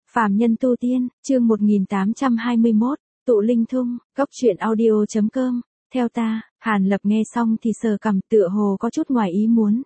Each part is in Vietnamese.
Phàm nhân tu tiên, chương 1821, tụ linh thung, góc truyện audio.com, theo ta, Hàn Lập nghe xong thì sờ cằm tựa hồ có chút ngoài ý muốn.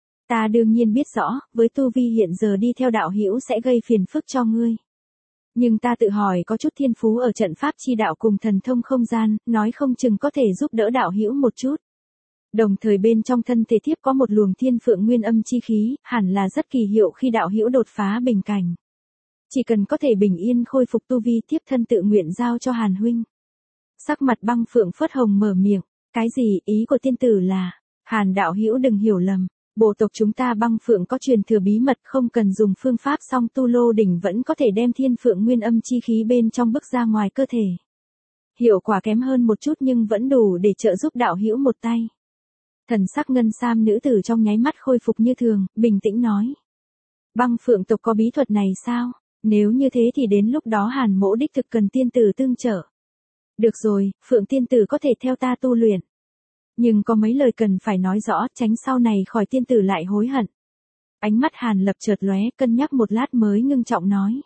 Ta đương nhiên biết rõ, với tu vi hiện giờ đi theo đạo hữu sẽ gây phiền phức cho ngươi. Nhưng ta tự hỏi có chút thiên phú ở trận pháp chi đạo cùng thần thông không gian, nói không chừng có thể giúp đỡ đạo hữu một chút. Đồng thời bên trong thân thể thiếp có một luồng thiên phượng nguyên âm chi khí, hẳn là rất kỳ hiệu khi đạo hữu đột phá bình cảnh. Chỉ cần có thể bình yên khôi phục tu vi thiếp thân tự nguyện giao cho Hàn huynh. Sắc mặt Băng Phượng phớt hồng mở miệng, cái gì, ý của tiên tử là, Hàn đạo hữu đừng hiểu lầm, bộ tộc chúng ta Băng Phượng có truyền thừa bí mật không cần dùng phương pháp song tu lô đỉnh vẫn có thể đem thiên phượng nguyên âm chi khí bên trong bức ra ngoài cơ thể. Hiệu quả kém hơn một chút nhưng vẫn đủ để trợ giúp đạo hữu một tay. Thần sắc ngân sam nữ tử trong nháy mắt khôi phục như thường, bình tĩnh nói. Băng Phượng tộc có bí thuật này sao? Nếu như thế thì đến lúc đó Hàn mỗ đích thực cần tiên tử tương trợ. Được rồi, Phượng tiên tử có thể theo ta tu luyện. Nhưng có mấy lời cần phải nói rõ, tránh sau này khỏi tiên tử lại hối hận. Ánh mắt Hàn Lập chợt lóe, cân nhắc một lát mới ngưng trọng nói.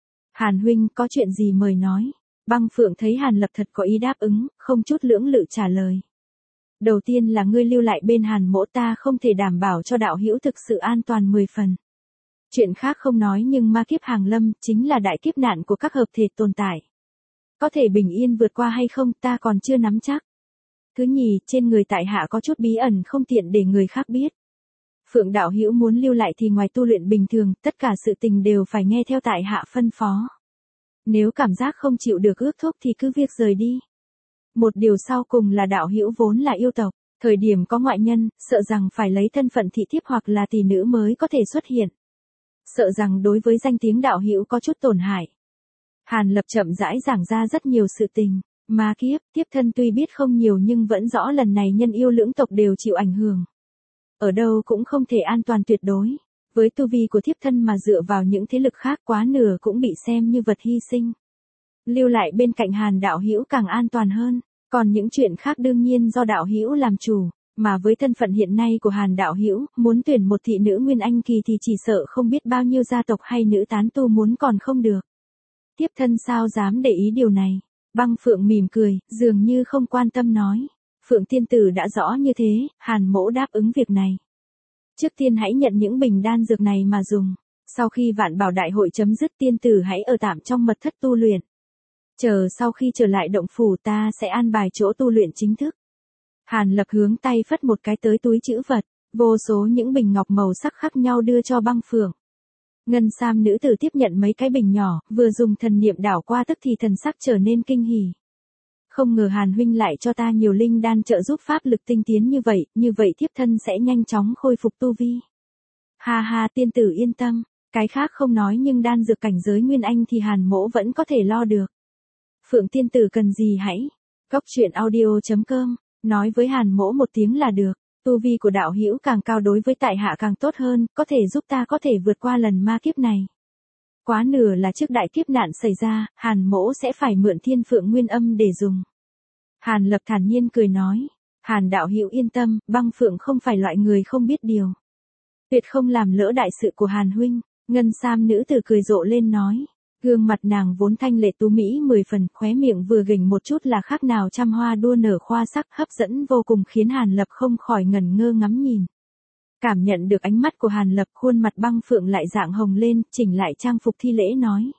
Hàn huynh, có chuyện gì mời nói. Băng Phượng thấy Hàn Lập thật có ý đáp ứng, không chút lưỡng lự trả lời. Đầu tiên là ngươi lưu lại bên Hàn mỗ, ta không thể đảm bảo cho đạo hữu thực sự an toàn 10 phần. Chuyện khác không nói nhưng ma kiếp hàng lâm chính là đại kiếp nạn của các hợp thể tồn tại. Có thể bình yên vượt qua hay không ta còn chưa nắm chắc. Thứ nhì, trên người tại hạ có chút bí ẩn không tiện để người khác biết. Phượng đạo hữu muốn lưu lại thì ngoài tu luyện bình thường, tất cả sự tình đều phải nghe theo tại hạ phân phó. Nếu cảm giác không chịu được ước thúc thì cứ việc rời đi. Một điều sau cùng là đạo hữu vốn là yêu tộc, thời điểm có ngoại nhân, sợ rằng phải lấy thân phận thị thiếp hoặc là tỷ nữ mới có thể xuất hiện. Sợ rằng đối với danh tiếng đạo hữu có chút tổn hại. Hàn Lập chậm rãi giảng ra rất nhiều sự tình, ma kiếp, tiếp thân tuy biết không nhiều nhưng vẫn rõ lần này nhân yêu lưỡng tộc đều chịu ảnh hưởng. Ở đâu cũng không thể an toàn tuyệt đối, với tu vi của thiếp thân mà dựa vào những thế lực khác quá nửa cũng bị xem như vật hy sinh. Lưu lại bên cạnh Hàn đạo hữu càng an toàn hơn, còn những chuyện khác đương nhiên do đạo hữu làm chủ. Mà với thân phận hiện nay của Hàn đạo hữu, muốn tuyển một thị nữ nguyên anh kỳ thì chỉ sợ không biết bao nhiêu gia tộc hay nữ tán tu muốn còn không được. Tiếp thân sao dám để ý điều này. Băng Phượng mỉm cười, dường như không quan tâm nói. Phượng tiên tử đã rõ như thế, Hàn mỗ đáp ứng việc này. Trước tiên hãy nhận những bình đan dược này mà dùng. Sau khi vạn bảo đại hội chấm dứt tiên tử hãy ở tạm trong mật thất tu luyện. Chờ sau khi trở lại động phủ ta sẽ an bài chỗ tu luyện chính thức. Hàn Lập hướng tay phất một cái tới túi trữ vật, vô số những bình ngọc màu sắc khác nhau đưa cho Băng Phượng. Ngân sam nữ tử tiếp nhận mấy cái bình nhỏ, vừa dùng thần niệm đảo qua tức thì thần sắc trở nên kinh hỉ. Không ngờ Hàn huynh lại cho ta nhiều linh đan trợ giúp pháp lực tinh tiến như vậy thiếp thân sẽ nhanh chóng khôi phục tu vi. Ha ha tiên tử yên tâm, cái khác không nói nhưng đan dược cảnh giới nguyên anh thì Hàn mỗ vẫn có thể lo được. Phượng tiên tử cần gì hãy, góc truyện audio.com. Nói với Hàn mỗ một tiếng là được, tu vi của đạo hữu càng cao đối với tại hạ càng tốt hơn, có thể giúp ta có thể vượt qua lần ma kiếp này. Quá nửa là trước đại kiếp nạn xảy ra, Hàn mỗ sẽ phải mượn thiên phượng nguyên âm để dùng. Hàn Lập thản nhiên cười nói, Hàn đạo hữu yên tâm, Băng Phượng không phải loại người không biết điều. Tuyệt không làm lỡ đại sự của Hàn huynh, ngân sam nữ tử cười rộ lên nói. Gương mặt nàng vốn thanh lệ tú mỹ 10 phần, khóe miệng vừa gỉnh một chút là khác nào trăm hoa đua nở khoa sắc, hấp dẫn vô cùng khiến Hàn Lập không khỏi ngẩn ngơ ngắm nhìn. Cảm nhận được ánh mắt của Hàn Lập, khuôn mặt Băng Phượng lại dạng hồng lên, chỉnh lại trang phục thi lễ nói.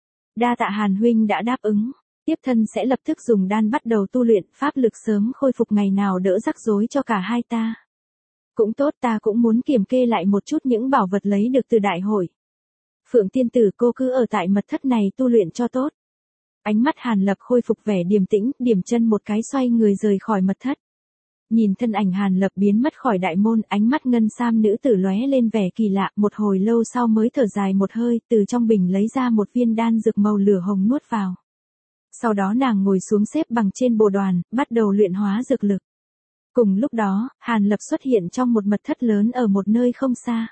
Đa tạ Hàn huynh đã đáp ứng, tiếp thân sẽ lập tức dùng đan bắt đầu tu luyện, pháp lực sớm khôi phục ngày nào đỡ rắc rối cho cả hai ta. Cũng tốt, ta cũng muốn kiểm kê lại một chút những bảo vật lấy được từ đại hội. Phượng tiên tử cô cứ ở tại mật thất này tu luyện cho tốt. Ánh mắt Hàn Lập khôi phục vẻ điềm tĩnh, điểm chân một cái xoay người rời khỏi mật thất. Nhìn thân ảnh Hàn Lập biến mất khỏi đại môn, ánh mắt ngân sam nữ tử lóe lên vẻ kỳ lạ, một hồi lâu sau mới thở dài một hơi, từ trong bình lấy ra một viên đan dược màu lửa hồng nuốt vào. Sau đó nàng ngồi xuống xếp bằng trên bồ đoàn, bắt đầu luyện hóa dược lực. Cùng lúc đó, Hàn Lập xuất hiện trong một mật thất lớn ở một nơi không xa.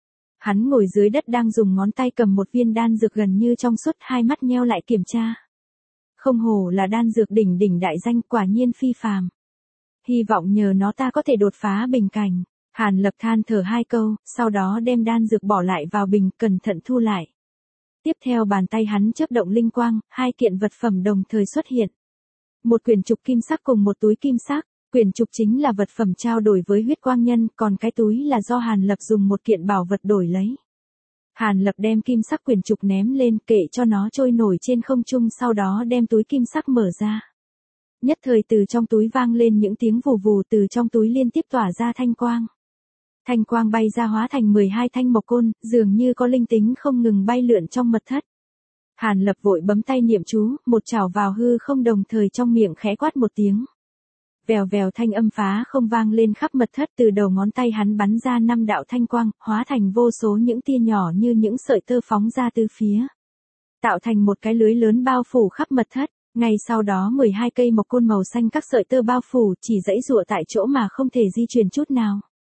Hắn ngồi dưới đất đang dùng ngón tay cầm một viên đan dược gần như trong suốt, hai mắt nheo lại kiểm tra. Không hổ là đan dược đỉnh đại danh, quả nhiên phi phàm. Hy vọng nhờ nó ta có thể đột phá bình cảnh. Hàn Lập than thở hai câu, sau đó đem đan dược bỏ lại vào bình, cẩn thận thu lại. Tiếp theo bàn tay hắn chớp động linh quang, hai kiện vật phẩm đồng thời xuất hiện. Một quyển trục kim sắc cùng một túi kim sắc, quyển trục chính là vật phẩm trao đổi với huyết quang nhân, còn cái túi là do Hàn Lập dùng một kiện bảo vật đổi lấy. Hàn Lập đem kim sắc quyển trục ném lên kệ cho nó trôi nổi trên không trung, sau đó đem túi kim sắc mở ra. Nhất thời từ trong túi vang lên những tiếng vù vù, từ trong túi liên tiếp tỏa ra thanh quang. Thanh quang bay ra hóa thành 12 thanh mộc côn, dường như có linh tính không ngừng bay lượn trong mật thất. Hàn Lập vội bấm tay niệm chú, một chảo vào hư không, đồng thời trong miệng khẽ quát một tiếng. Vèo vèo, thanh âm phá không vang lên khắp mật thất, từ đầu ngón tay hắn bắn ra 5 đạo thanh quang, hóa thành vô số những tia nhỏ như những sợi tơ phóng ra từ phía. Tạo thành một cái lưới lớn bao phủ khắp mật thất, ngay sau đó 12 cây mộc côn màu xanh các sợi tơ bao phủ, chỉ giãy giụa tại chỗ mà không thể di chuyển chút nào.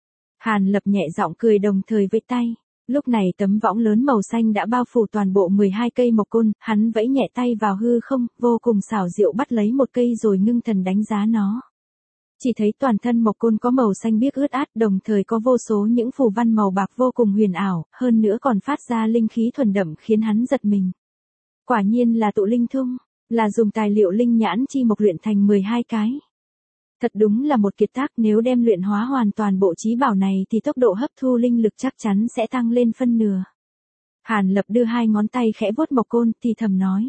Hàn Lập nhẹ giọng cười đồng thời vẫy tay. Lúc này tấm võng lớn màu xanh đã bao phủ toàn bộ 12 cây mộc côn, hắn vẫy nhẹ tay vào hư không, vô cùng xảo diệu bắt lấy một cây rồi ngưng thần đánh giá nó. Chỉ thấy toàn thân mộc côn có màu xanh biếc ướt át, đồng thời có vô số những phù văn màu bạc vô cùng huyền ảo, hơn nữa còn phát ra linh khí thuần đậm khiến hắn giật mình. Quả nhiên là tụ linh thung, là dùng tài liệu linh nhãn chi mộc luyện thành 12 cái. Thật đúng là một kiệt tác, nếu đem luyện hóa hoàn toàn bộ chí bảo này thì tốc độ hấp thu linh lực chắc chắn sẽ tăng lên phân nửa. Hàn Lập đưa hai ngón tay khẽ vuốt mộc côn thì thầm nói.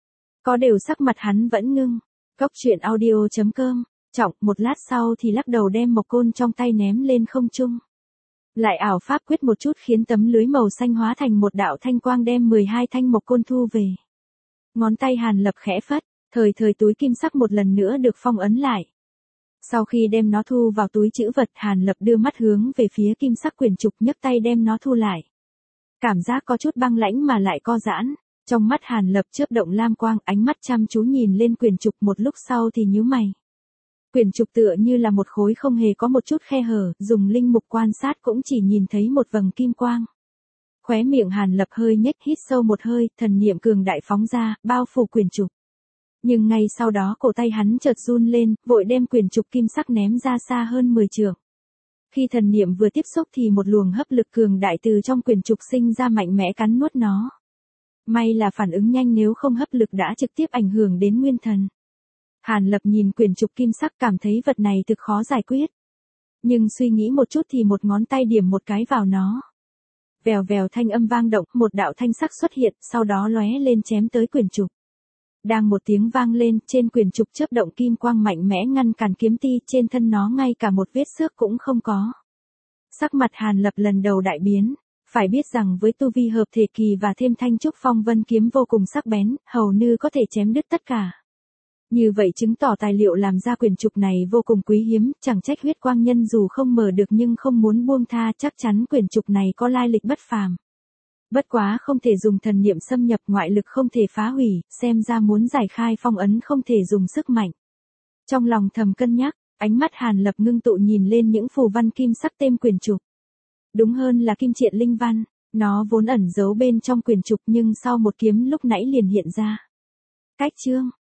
Có điều sắc mặt hắn vẫn ngưng. Cốc truyện audio.com. Trọng, một lát sau thì lắc đầu đem mộc côn trong tay ném lên không trung. Lại ảo pháp quyết một chút khiến tấm lưới màu xanh hóa thành một đạo thanh quang đem 12 thanh mộc côn thu về. Ngón tay Hàn Lập khẽ phất, thời túi kim sắc một lần nữa được phong ấn lại. Sau khi đem nó thu vào túi trữ vật, Hàn Lập đưa mắt hướng về phía kim sắc quyển trục, nhấc tay đem nó thu lại. Cảm giác có chút băng lãnh mà lại co giãn. Trong mắt Hàn Lập chớp động lam quang, ánh mắt chăm chú nhìn lên quyển trục, một lúc sau thì nhíu mày. Quyển trục tựa như là một khối không hề có một chút khe hở, dùng linh mục quan sát cũng chỉ nhìn thấy một vầng kim quang. Khóe miệng Hàn Lập hơi nhếch, hít sâu một hơi, thần niệm cường đại phóng ra, bao phủ quyển trục. Nhưng ngay sau đó cổ tay hắn chợt run lên, vội đem quyển trục kim sắc ném ra xa hơn 10 trượng. Khi thần niệm vừa tiếp xúc thì một luồng hấp lực cường đại từ trong quyển trục sinh ra, mạnh mẽ cắn nuốt nó. May là phản ứng nhanh, nếu không hấp lực đã trực tiếp ảnh hưởng đến nguyên thần. Hàn Lập nhìn quyển trục kim sắc cảm thấy vật này thực khó giải quyết. Nhưng suy nghĩ một chút thì một ngón tay điểm một cái vào nó. Vèo vèo, thanh âm vang động, một đạo thanh sắc xuất hiện, sau đó lóe lên chém tới quyển trục. Đang một tiếng vang lên, trên quyển trục chớp động kim quang mạnh mẽ ngăn cản kiếm ti, trên thân nó ngay cả một vết xước cũng không có. Sắc mặt Hàn Lập lần đầu đại biến, phải biết rằng với tu vi hợp thể kỳ và thêm thanh trúc phong vân kiếm vô cùng sắc bén, hầu như có thể chém đứt tất cả. Như vậy chứng tỏ tài liệu làm ra quyển trục này vô cùng quý hiếm, chẳng trách huyết quang nhân dù không mở được nhưng không muốn buông tha, chắc chắn quyển trục này có lai lịch bất phàm. Bất quá không thể dùng thần niệm xâm nhập, ngoại lực không thể phá hủy, xem ra muốn giải khai phong ấn không thể dùng sức mạnh. Trong lòng thầm cân nhắc, ánh mắt Hàn Lập ngưng tụ nhìn lên những phù văn kim sắc tên quyển trục. Đúng hơn là kim triện linh văn, nó vốn ẩn giấu bên trong quyển trục nhưng sau một kiếm lúc nãy liền hiện ra. Cách chương